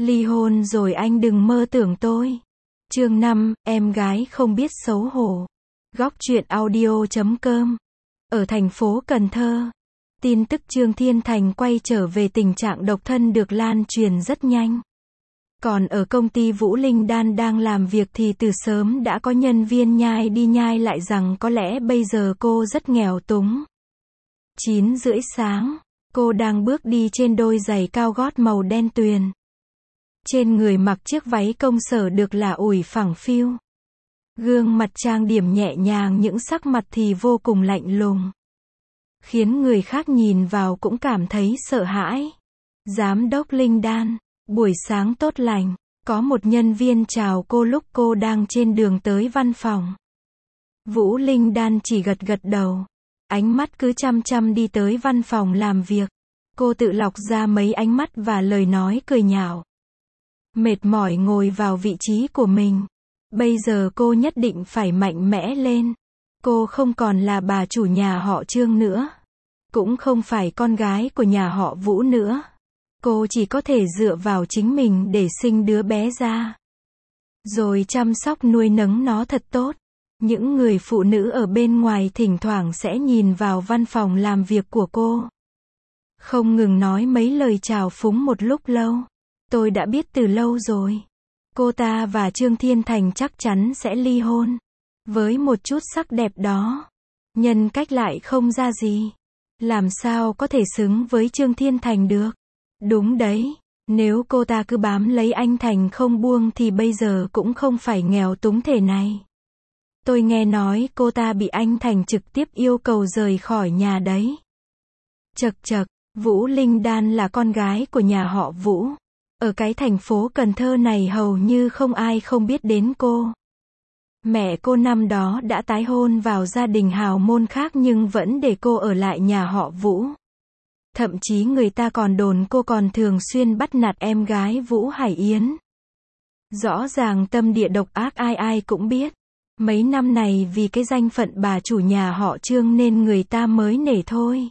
Ly hôn rồi anh đừng mơ tưởng tôi. Chương 5, em gái không biết xấu hổ. Góc truyện audio.com. Ở thành phố Cần Thơ, tin tức Trương Thiên Thành quay trở về tình trạng độc thân được lan truyền rất nhanh. Còn ở công ty Vũ Linh Đan đang làm việc thì từ sớm đã có nhân viên nhai đi nhai lại rằng có lẽ bây giờ cô rất nghèo túng. 9:30 sáng, cô đang bước đi trên đôi giày cao gót màu đen tuyền. Trên người mặc chiếc váy công sở được lả ủi phẳng phiu. Gương mặt trang điểm nhẹ nhàng, những sắc mặt thì vô cùng lạnh lùng, khiến người khác nhìn vào cũng cảm thấy sợ hãi. Giám đốc Linh Đan, buổi sáng tốt lành. Có một nhân viên chào cô lúc cô đang trên đường tới văn phòng. Vũ Linh Đan chỉ gật gật đầu, ánh mắt cứ chăm chăm đi tới văn phòng làm việc. Cô tự lọc ra mấy ánh mắt và lời nói cười nhạo. Mệt mỏi ngồi vào vị trí của mình. Bây giờ cô nhất định phải mạnh mẽ lên. Cô không còn là bà chủ nhà họ Trương nữa, cũng không phải con gái của nhà họ Vũ nữa. Cô chỉ có thể dựa vào chính mình để sinh đứa bé ra, rồi chăm sóc nuôi nấng nó thật tốt. Những người phụ nữ ở bên ngoài thỉnh thoảng sẽ nhìn vào văn phòng làm việc của cô, không ngừng nói mấy lời chào phúng một lúc lâu. Tôi đã biết từ lâu rồi. Cô ta và Trương Thiên Thành chắc chắn sẽ ly hôn. Với một chút sắc đẹp đó, nhân cách lại không ra gì, làm sao có thể xứng với Trương Thiên Thành được. Đúng đấy, nếu cô ta cứ bám lấy anh Thành không buông thì bây giờ cũng không phải nghèo túng thế này. Tôi nghe nói cô ta bị anh Thành trực tiếp yêu cầu rời khỏi nhà đấy. Chậc chậc, Vũ Linh Đan là con gái của nhà họ Vũ. Ở cái thành phố Cần Thơ này hầu như không ai không biết đến cô. Mẹ cô năm đó đã tái hôn vào gia đình hào môn khác nhưng vẫn để cô ở lại nhà họ Vũ. Thậm chí người ta còn đồn cô còn thường xuyên bắt nạt em gái Vũ Hải Yến. Rõ ràng tâm địa độc ác ai ai cũng biết. Mấy năm này vì cái danh phận bà chủ nhà họ Trương nên người ta mới nể thôi.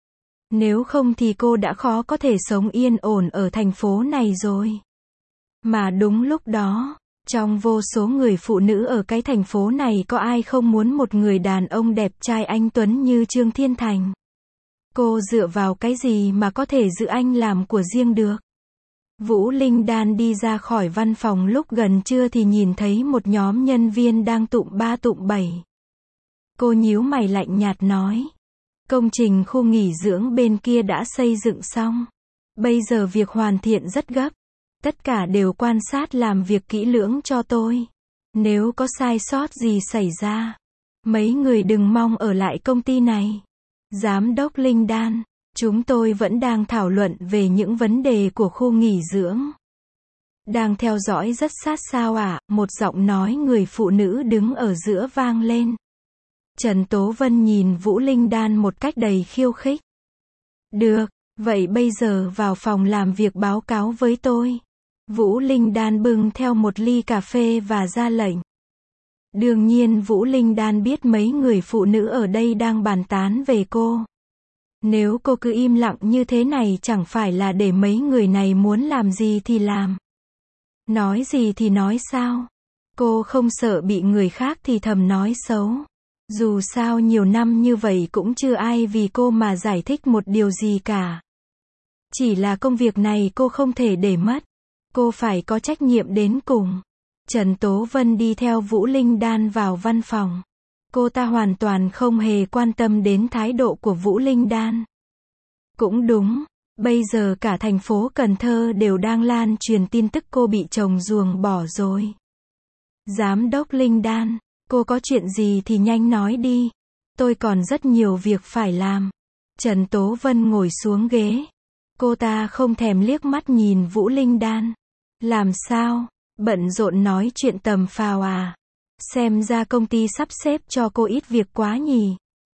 Nếu không thì cô đã khó có thể sống yên ổn ở thành phố này rồi. Mà đúng lúc đó, trong vô số người phụ nữ ở cái thành phố này có ai không muốn một người đàn ông đẹp trai anh tuấn như Trương Thiên Thành. Cô dựa vào cái gì mà có thể giữ anh làm của riêng được? Vũ Linh Đan đi ra khỏi văn phòng lúc gần trưa thì nhìn thấy một nhóm nhân viên đang tụm ba tụm bảy. Cô nhíu mày lạnh nhạt nói. Công trình khu nghỉ dưỡng bên kia đã xây dựng xong. Bây giờ việc hoàn thiện rất gấp. Tất cả đều quan sát làm việc kỹ lưỡng cho tôi. Nếu có sai sót gì xảy ra, mấy người đừng mong ở lại công ty này. Giám đốc Linh Đan, chúng tôi vẫn đang thảo luận về những vấn đề của khu nghỉ dưỡng. Đang theo dõi rất sát sao ạ? Một giọng nói người phụ nữ đứng ở giữa vang lên. Trần Tố Vân nhìn Vũ Linh Đan một cách đầy khiêu khích. Được, vậy bây giờ vào phòng làm việc báo cáo với tôi. Vũ Linh Đan bưng theo một ly cà phê và ra lệnh. Đương nhiên Vũ Linh Đan biết mấy người phụ nữ ở đây đang bàn tán về cô. Nếu cô cứ im lặng như thế này chẳng phải là để mấy người này muốn làm gì thì làm. Nói gì thì nói sao? Cô không sợ bị người khác thì thầm nói xấu. Dù sao nhiều năm như vậy cũng chưa ai vì cô mà giải thích một điều gì cả. Chỉ là công việc này cô không thể để mất. Cô phải có trách nhiệm đến cùng. Trần Tố Vân đi theo Vũ Linh Đan vào văn phòng. Cô ta hoàn toàn không hề quan tâm đến thái độ của Vũ Linh Đan. Cũng đúng, bây giờ cả thành phố Cần Thơ đều đang lan truyền tin tức cô bị chồng ruồng bỏ rồi. Giám đốc Linh Đan, cô có chuyện gì thì nhanh nói đi. Tôi còn rất nhiều việc phải làm. Trần Tố Vân ngồi xuống ghế. Cô ta không thèm liếc mắt nhìn Vũ Linh Đan. Làm sao? Bận rộn nói chuyện tầm phào à? Xem ra công ty sắp xếp cho cô ít việc quá nhỉ?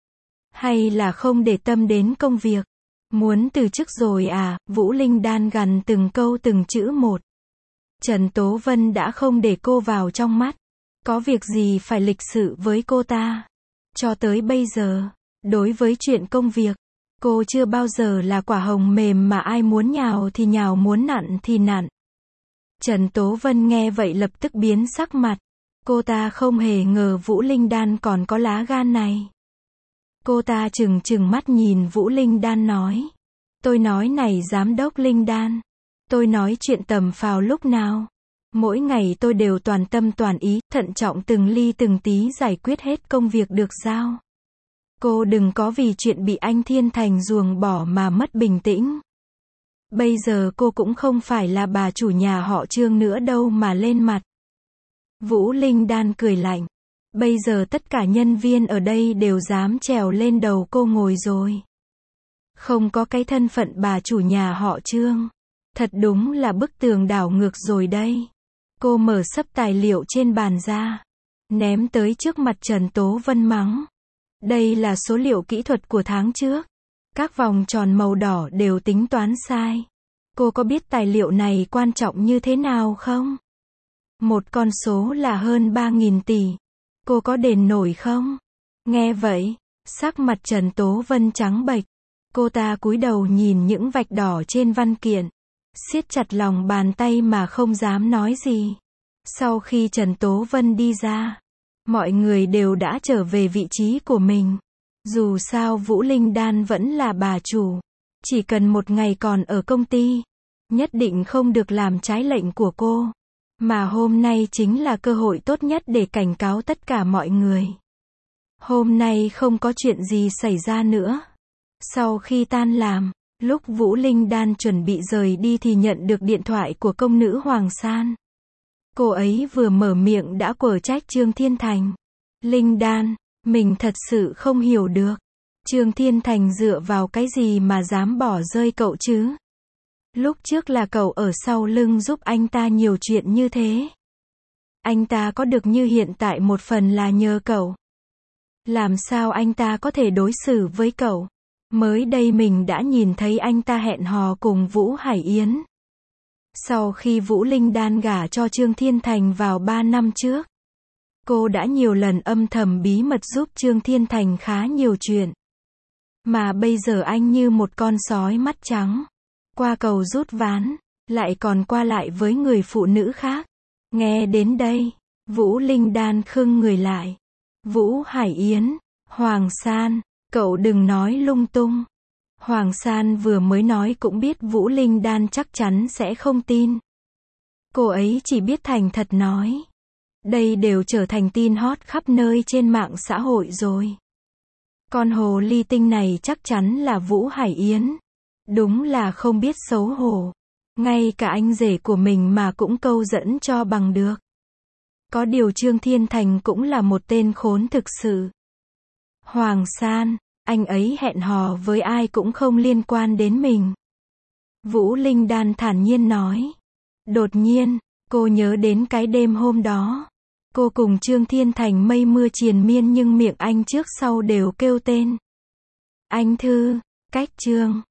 Hay là không để tâm đến công việc? Muốn từ chức rồi à? Vũ Linh Đan gằn từng câu từng chữ một. Trần Tố Vân đã không để cô vào trong mắt. Có việc gì phải lịch sự với cô ta? Cho tới bây giờ, đối với chuyện công việc, cô chưa bao giờ là quả hồng mềm mà ai muốn nhào thì nhào, muốn nặn thì nặn. Trần Tố Vân nghe vậy lập tức biến sắc mặt. Cô ta không hề ngờ Vũ Linh Đan còn có lá gan này. Cô ta trừng trừng mắt nhìn Vũ Linh Đan nói. Tôi nói này giám đốc Linh Đan. Tôi nói chuyện tầm phào lúc nào. Mỗi ngày tôi đều toàn tâm toàn ý, thận trọng từng ly từng tí giải quyết hết công việc được giao. Cô đừng có vì chuyện bị anh Thiên Thành ruồng bỏ mà mất bình tĩnh. Bây giờ cô cũng không phải là bà chủ nhà họ Trương nữa đâu mà lên mặt. Vũ Linh Đan cười lạnh. Bây giờ tất cả nhân viên ở đây đều dám trèo lên đầu cô ngồi rồi. Không có cái thân phận bà chủ nhà họ Trương. Thật đúng là bức tường đảo ngược rồi đây. Cô mở xấp tài liệu trên bàn ra. Ném tới trước mặt Trần Tố Vân mắng. Đây là số liệu kỹ thuật của tháng trước. Các vòng tròn màu đỏ đều tính toán sai. Cô có biết tài liệu này quan trọng như thế nào không? Một con số là hơn 3.000 tỷ. Cô có đền nổi không? Nghe vậy, sắc mặt Trần Tố Vân trắng bệch. Cô ta cúi đầu nhìn những vạch đỏ trên văn kiện. Siết chặt lòng bàn tay mà không dám nói gì. Sau khi Trần Tố Vân đi ra, mọi người đều đã trở về vị trí của mình. Dù sao Vũ Linh Đan vẫn là bà chủ. Chỉ cần một ngày còn ở công ty, nhất định không được làm trái lệnh của cô. Mà hôm nay chính là cơ hội tốt nhất để cảnh cáo tất cả mọi người. Hôm nay không có chuyện gì xảy ra nữa. Sau khi tan làm, lúc Vũ Linh Đan chuẩn bị rời đi thì nhận được điện thoại của công nữ Hoàng San. Cô ấy vừa mở miệng đã quở trách Trương Thiên Thành. Linh Đan, mình thật sự không hiểu được. Trương Thiên Thành dựa vào cái gì mà dám bỏ rơi cậu chứ? Lúc trước là cậu ở sau lưng giúp anh ta nhiều chuyện như thế. Anh ta có được như hiện tại một phần là nhờ cậu. Làm sao anh ta có thể đối xử với cậu? Mới đây mình đã nhìn thấy anh ta hẹn hò cùng Vũ Hải Yến. Sau khi Vũ Linh Đan gả cho Trương Thiên Thành vào 3 năm trước, cô đã nhiều lần âm thầm bí mật giúp Trương Thiên Thành khá nhiều chuyện. Mà bây giờ anh như một con sói mắt trắng. Qua cầu rút ván, lại còn qua lại với người phụ nữ khác. Nghe đến đây, Vũ Linh Đan khựng người lại. Vũ Hải Yến, Hoàng San, cậu đừng nói lung tung. Hoàng San vừa mới nói cũng biết Vũ Linh Đan chắc chắn sẽ không tin. Cô ấy chỉ biết thành thật nói. Đây đều trở thành tin hot khắp nơi trên mạng xã hội rồi. Con hồ ly tinh này chắc chắn là Vũ Hải Yến. Đúng là không biết xấu hổ. Ngay cả anh rể của mình mà cũng câu dẫn cho bằng được. Có điều Trương Thiên Thành cũng là một tên khốn thực sự. Hoàng San, anh ấy hẹn hò với ai cũng không liên quan đến mình. Vũ Linh Đan thản nhiên nói. Đột nhiên, cô nhớ đến cái đêm hôm đó. Cô cùng Trương Thiên Thành mây mưa triền miên nhưng miệng anh trước sau đều kêu tên. Anh Thư, cách Trương.